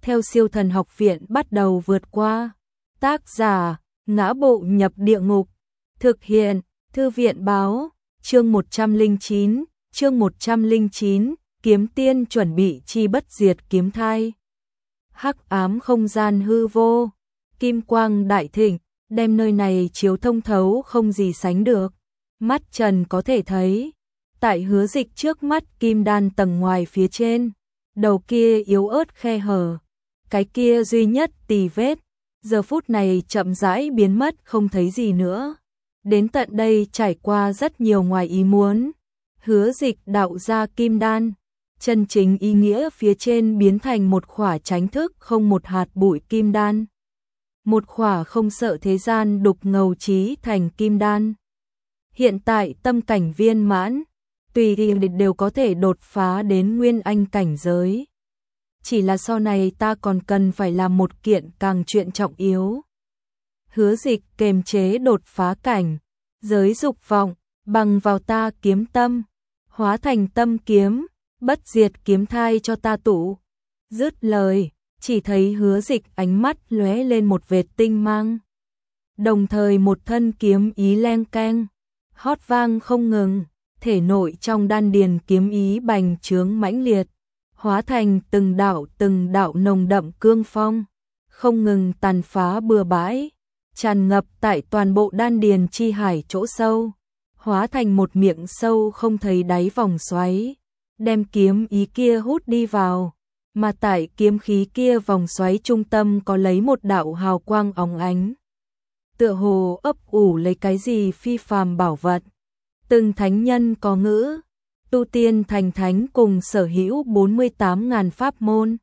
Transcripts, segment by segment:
theo Siêu Thần Học Viện bắt đầu vượt qua. Tác giả: Ngã Bộ Nhập Địa Ngục. Thực hiện: Thư viện báo. Chương 109, chương 109, Kiếm Tiên chuẩn bị chi bất diệt kiếm thai. Hắc ám không gian hư vô, kim quang đại thịnh, đem nơi này chiếu thông thấu không gì sánh được. Mắt Trần có thể thấy, tại Hứa Dịch trước mắt kim đan tầng ngoài phía trên, đầu kia yếu ớt khe hở, cái kia duy nhất tì vết, giờ phút này chậm rãi biến mất không thấy gì nữa. Đến tận đây trải qua rất nhiều ngoài ý muốn, Hứa Dịch đạo ra kim đan, chân chính ý nghĩa phía trên biến thành một khỏa tránh thức không một hạt bụi kim đan. Một khỏa không sợ thế gian đục ngầu trí thành kim đan. Hiện tại tâm cảnh viên mãn, tùy thì đều có thể đột phá đến nguyên anh cảnh giới. Chỉ là sau này ta còn cần phải làm một kiện càng chuyện trọng yếu. Hứa Dịch kềm chế đột phá cảnh, giới dục vọng, bằng vào ta kiếm tâm, hóa thành tâm kiếm, bất diệt kiếm thai cho ta tụ. Dứt lời, chỉ thấy Hứa Dịch ánh mắt lóe lên một vệt tinh mang. Đồng thời một thân kiếm ý leng keng, hót vang không ngừng, thể nội trong đan điền kiếm ý bành trướng mãnh liệt, hóa thành từng đạo nồng đậm cương phong, không ngừng tàn phá bừa bãi, tràn ngập tại toàn bộ đan điền chi hải chỗ sâu, hóa thành một miệng sâu không thấy đáy vòng xoáy, đem kiếm ý kia hút đi vào, mà tại kiếm khí kia vòng xoáy trung tâm có lấy một đạo hào quang óng ánh, tựa hồ ấp ủ lấy cái gì phi phàm bảo vật. Từng thánh nhân có ngữ, tu tiên thành thánh cùng sở hữu 48.000 pháp môn,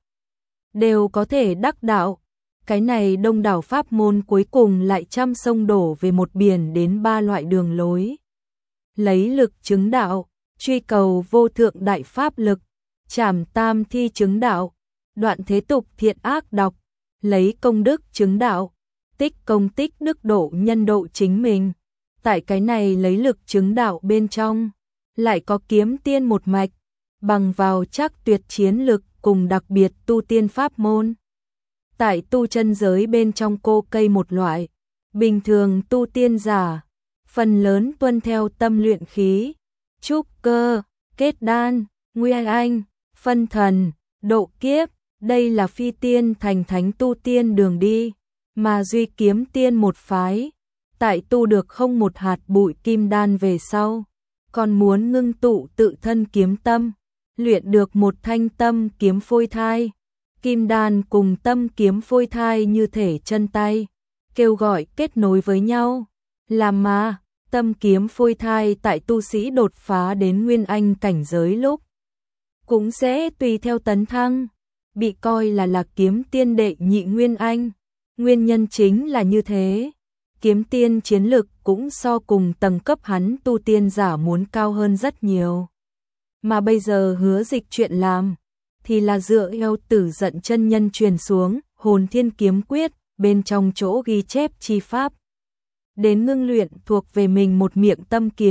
đều có thể đắc đạo. Cái này đông đảo pháp môn cuối cùng lại trăm sông đổ về một biển đến ba loại đường lối. Lấy lực chứng đạo, truy cầu vô thượng đại pháp lực, trảm tam thi chứng đạo, đoạn thế tục thiện ác độc, lấy công đức chứng đạo, tích công tích đức độ nhân độ chính mình. Tại cái này lấy lực chứng đạo bên trong, lại có kiếm tiên một mạch, bằng vào chắc tuyệt chiến lực cùng đặc biệt tu tiên pháp môn. Tại tu chân giới bên trong cô cây một loại, bình thường tu tiên giả, phần lớn tuân theo tâm luyện khí, trúc cơ, kết đan, nguyên anh, phân thần, độ kiếp, đây là phi tiên thành thánh tu tiên đường đi, mà duy kiếm tiên một phái, tại tu được không một hạt bụi kim đan về sau, còn muốn ngưng tụ tự thân kiếm tâm, luyện được một thanh tâm kiếm phôi thai. Kim đan cùng tâm kiếm phôi thai như thể chân tay, kêu gọi kết nối với nhau, làm mà tâm kiếm phôi thai tại tu sĩ đột phá đến nguyên anh cảnh giới lúc cũng sẽ tùy theo tấn thăng, bị coi là kiếm tiên đệ nhị nguyên anh. Nguyên nhân chính là như thế, kiếm tiên chiến lực cũng so cùng tầng cấp hắn tu tiên giả muốn cao hơn rất nhiều. Mà bây giờ Hứa Dịch chuyện làm thì là dựa theo Tử Giận chân nhân truyền xuống Hồn Thiên Kiếm Quyết bên trong chỗ ghi chép chi pháp, đến ngưng luyện thuộc về mình một miệng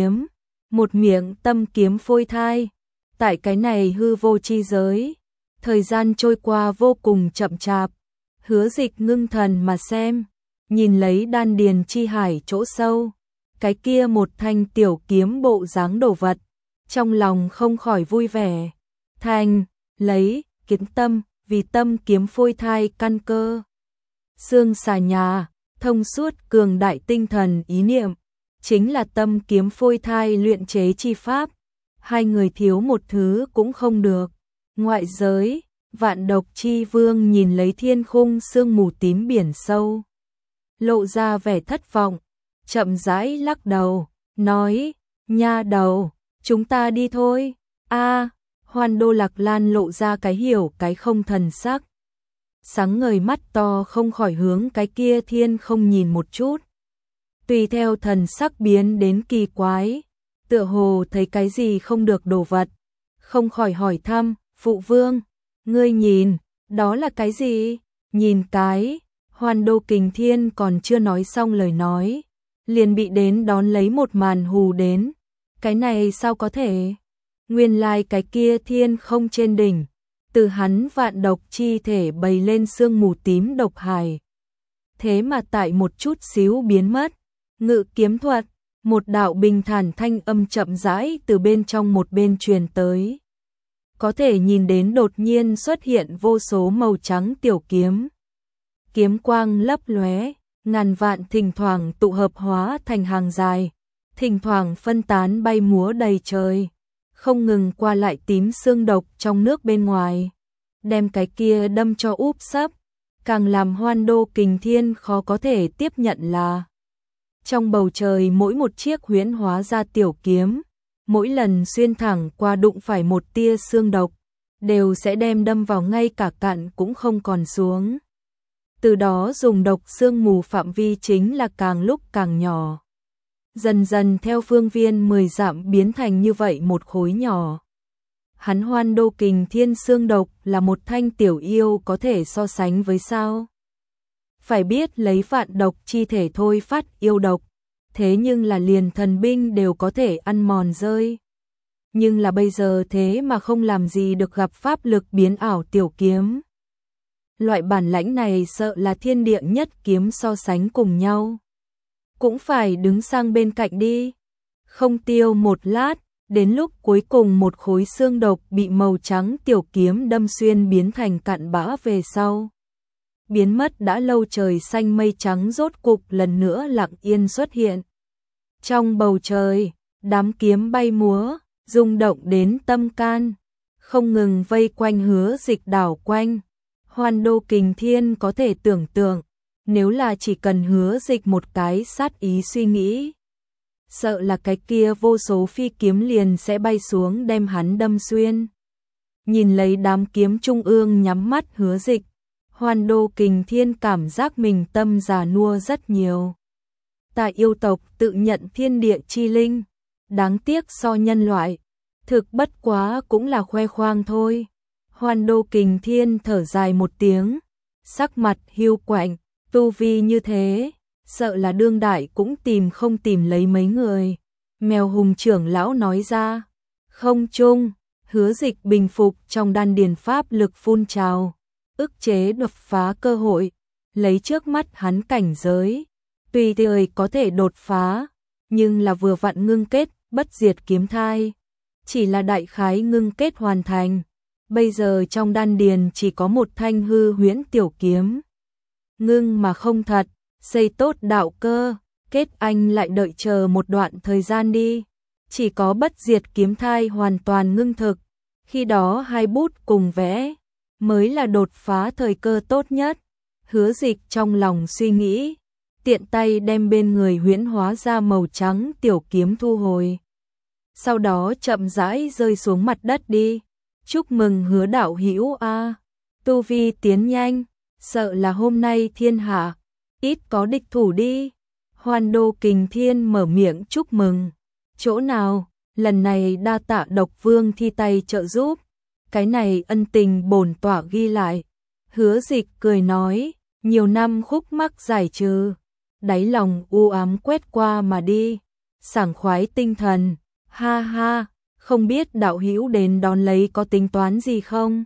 tâm kiếm phôi thai. Tại cái này hư vô chi giới, thời gian trôi qua vô cùng chậm chạp, Hứa Dịch ngưng thần mà xem, nhìn lấy đan điền chi hải chỗ sâu, cái kia một thanh tiểu kiếm bộ dáng đồ vật, trong lòng không khỏi vui vẻ. Lấy kiến tâm vì tâm kiếm phôi thai căn cơ, xương xà nhà, thông suốt cường đại tinh thần ý niệm, chính là tâm kiếm phôi thai luyện chế chi pháp. Hai người thiếu một thứ cũng không được. Ngoại giới, Vạn Độc Chi Vương nhìn lấy thiên khung sương mù tím biển sâu, lộ ra vẻ thất vọng, chậm rãi lắc đầu, nói: "Nha đầu, chúng ta đi thôi." Hoan Đô Lạc Lan lộ ra cái hiểu cái không thần sắc, sáng ngời mắt to không khỏi hướng cái kia thiên không nhìn một chút, tùy theo thần sắc biến đến kỳ quái, tựa hồ thấy cái gì không được đồ vật, không khỏi hỏi thăm: "Phụ vương, ngươi nhìn, đó là cái gì?" Nhìn cái, Hoan Đô Kình Thiên còn chưa nói xong lời nói, liền bị đến đón lấy một màn hù đến. Cái này sao có thể? Nguyên lai cái kia thiên không trên đỉnh, Từ hắn vạn độc chi thể bày lên sương mù tím độc hải. Thế mà tại một chút xíu biến mất. Ngự kiếm thuật, một đạo bình thản thanh âm chậm rãi từ bên trong một bên truyền tới. Có thể nhìn đến đột nhiên xuất hiện vô số màu trắng tiểu kiếm. Kiếm quang lấp lóe, ngàn vạn thỉnh thoảng tụ hợp hóa thành hàng dài, thỉnh thoảng phân tán bay múa đầy trời, không ngừng qua lại tím xương độc trong nước bên ngoài, đem cái kia đâm cho úp sấp, càng làm Hoan Đô Kình Thiên khó có thể tiếp nhận là trong bầu trời mỗi một chiếc huyễn hóa ra tiểu kiếm, mỗi lần xuyên thẳng qua đụng phải một tia xương độc, đều sẽ đem đâm vào ngay cả cặn cũng không còn xuống. Từ đó dùng độc xương mù phạm vi chính là càng lúc càng nhỏ. Dần dần theo phương viên 10 dặm biến thành như vậy một khối nhỏ. Hắn Hoan Đô Kình Thiên xương độc là một thanh tiểu yêu có thể so sánh với sao? Phải biết lấy vạn độc chi thể thôi phát yêu độc, thế nhưng là liền thần binh đều có thể ăn mòn rơi. Nhưng là bây giờ thế mà không làm gì được gặp pháp lực biến ảo tiểu kiếm. Loại bản lãnh này sợ là thiên địa nhất kiếm so sánh cùng nhau. Cũng phải đứng sang bên cạnh đi. Không tiêu một lát, đến lúc cuối cùng một khối xương độc bị màu trắng tiểu kiếm đâm xuyên biến thành cặn bã về sau. Biến mất đã lâu trời xanh mây trắng rốt cục lần nữa lặng yên xuất hiện. Trong bầu trời, đám kiếm bay múa, rung động đến tâm can, không ngừng vây quanh Hứa Dịch đảo quanh. Hoan Đô Kình Thiên có thể tưởng tượng, nếu là chỉ cần Hứa Dịch một cái sát ý suy nghĩ, sợ là cái kia vô số phi kiếm liền sẽ bay xuống đem hắn đâm xuyên. Nhìn lấy đám kiếm trung ương nhắm mắt Hứa Dịch, Hoan Đô Kình Thiên cảm giác mình tâm già nua rất nhiều. Tại yêu tộc tự nhận thiên địa chi linh, đáng tiếc so nhân loại, thực bất quá cũng là khoe khoang thôi. Hoan Đô Kình Thiên thở dài một tiếng, sắc mặt hiu quạnh, tu vi như thế, sợ là đương đại cũng không tìm lấy mấy người. Mèo Hùng trưởng lão nói ra, không chung, Hứa Dịch bình phục trong đan điền pháp lực phun trào, ức chế đột phá cơ hội, lấy trước mắt hắn cảnh giới, tùy thời có thể đột phá, nhưng là vừa vặn ngưng kết, bất diệt kiếm thai, chỉ là đại khái ngưng kết hoàn thành. Bây giờ trong đan điền chỉ có một thanh hư huyễn tiểu kiếm. Ngưng mà không thật, xây tốt đạo cơ, kết anh lại đợi chờ một đoạn thời gian đi. Chỉ có bất diệt kiếm thai hoàn toàn ngưng thực, khi đó hai bút cùng vẽ, mới là đột phá thời cơ tốt nhất. Hứa Dịch trong lòng suy nghĩ, tiện tay đem bên người huyễn hóa ra màu trắng tiểu kiếm thu hồi. Sau đó chậm rãi rơi xuống mặt đất đi. Chúc mừng Hứa đạo hữu a, tu vi tiến nhanh, sợ là hôm nay thiên hạ ít có địch thủ đi. Hoan Đô Kình Thiên mở miệng chúc mừng. Chỗ nào, lần này đa tạ Độc Vương thi tay trợ giúp, cái này ân tình bổn tọa ghi lại. Hứa Dịch cười nói, nhiều năm khúc mắc giải trừ, đáy lòng u ám quét qua mà đi, sảng khoái tinh thần, ha ha. Không biết đạo hữu đến đón lấy có tính toán gì không?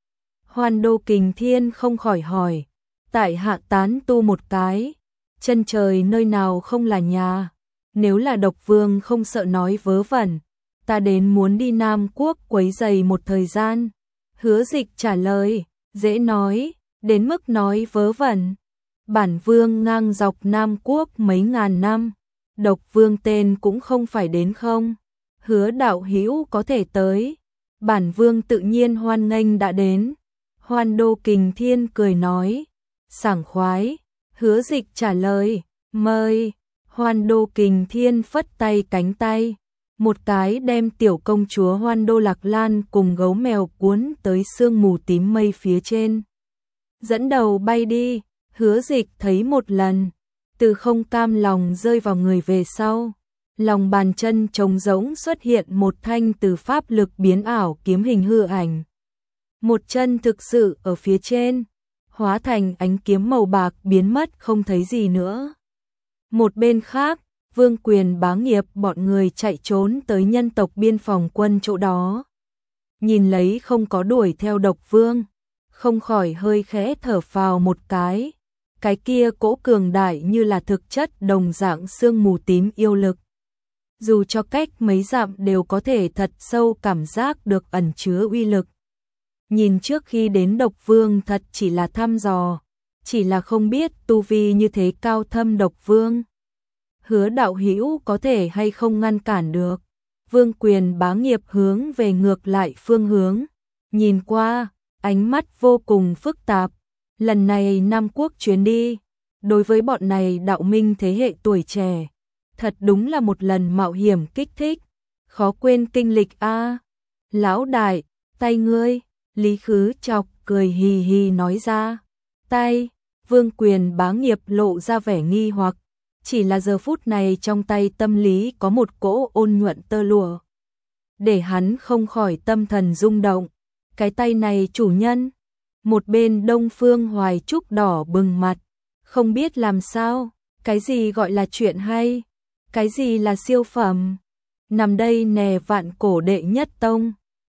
Hoan Đô Kình Thiên không khỏi hỏi, tại hạ tán tu một cái, chân trời nơi nào không là nhà, nếu là Độc Vương không sợ nói vớ vẩn, ta đến muốn đi Nam Quốc quấy rầy một thời gian. Hứa Dịch trả lời, dễ nói, đến mức nói vớ vẩn. Bản Vương ngang dọc Nam Quốc mấy ngàn năm, Độc Vương tên cũng không phải đến không. Hứa đạo hữu có thể tới, bản Vương tự nhiên hoan nghênh đã đến. Hoan Đô Kình Thiên cười nói, sảng khoái. Hứa Dịch trả lời, mời. Hoan Đô Kình Thiên phất tay cánh tay, một cái đem tiểu công chúa Hoan Đô Lạc Lan cùng gấu mèo cuốn tới sương mù tím mây phía trên. Dẫn đầu bay đi. Hứa Dịch thấy một lần, từ không cam lòng rơi vào người về sau. Lòng bàn chân trống rỗng xuất hiện một thanh từ pháp lực biến ảo kiếm hình hư ảnh. Một chân thực sự ở phía trên, hóa thành ánh kiếm màu bạc biến mất không thấy gì nữa. Một bên khác, Vương Quyền Bá Nghiệp bọn người chạy trốn tới nhân tộc biên phòng quân chỗ đó. nhìn lấy không có đuổi theo độc vương, không khỏi hơi khẽ thở phào một cái kia cỗ cường đại như là thực chất đồng dạng sương mù tím yêu lực. Dù cho cách mấy dặm đều có thể thật sâu cảm giác được ẩn chứa uy lực. Nhìn trước khi đến độc vương thật chỉ là thăm dò, chỉ là không biết tu vi như thế cao thâm độc vương. Hứa đạo hữu có thể hay không ngăn cản được. Vương Quyền bá nghiệp hướng về ngược lại phương hướng, nhìn qua, ánh mắt vô cùng phức tạp. Lần này Nam Quốc chuyến đi, đối với bọn này đạo minh thế hệ tuổi trẻ, thật đúng là một lần mạo hiểm kích thích, khó quên kinh lịch a. Lão đại, tay ngươi, Lý Khứ chọc cười hì hì nói ra. Tay, Vương Quyền bá nghiệp lộ ra vẻ nghi hoặc, chỉ là giờ phút này trong tay tâm lý có một cỗ ôn nhuận tơ lụa, để hắn không khỏi tâm thần rung động. Cái tay này chủ nhân. Một bên Đông Phương Hoài Trúc đỏ bừng mặt, không biết làm sao, cái gì gọi là chuyện hay, cái gì là siêu phẩm. Nằm đây nè vạn cổ đệ nhất tông,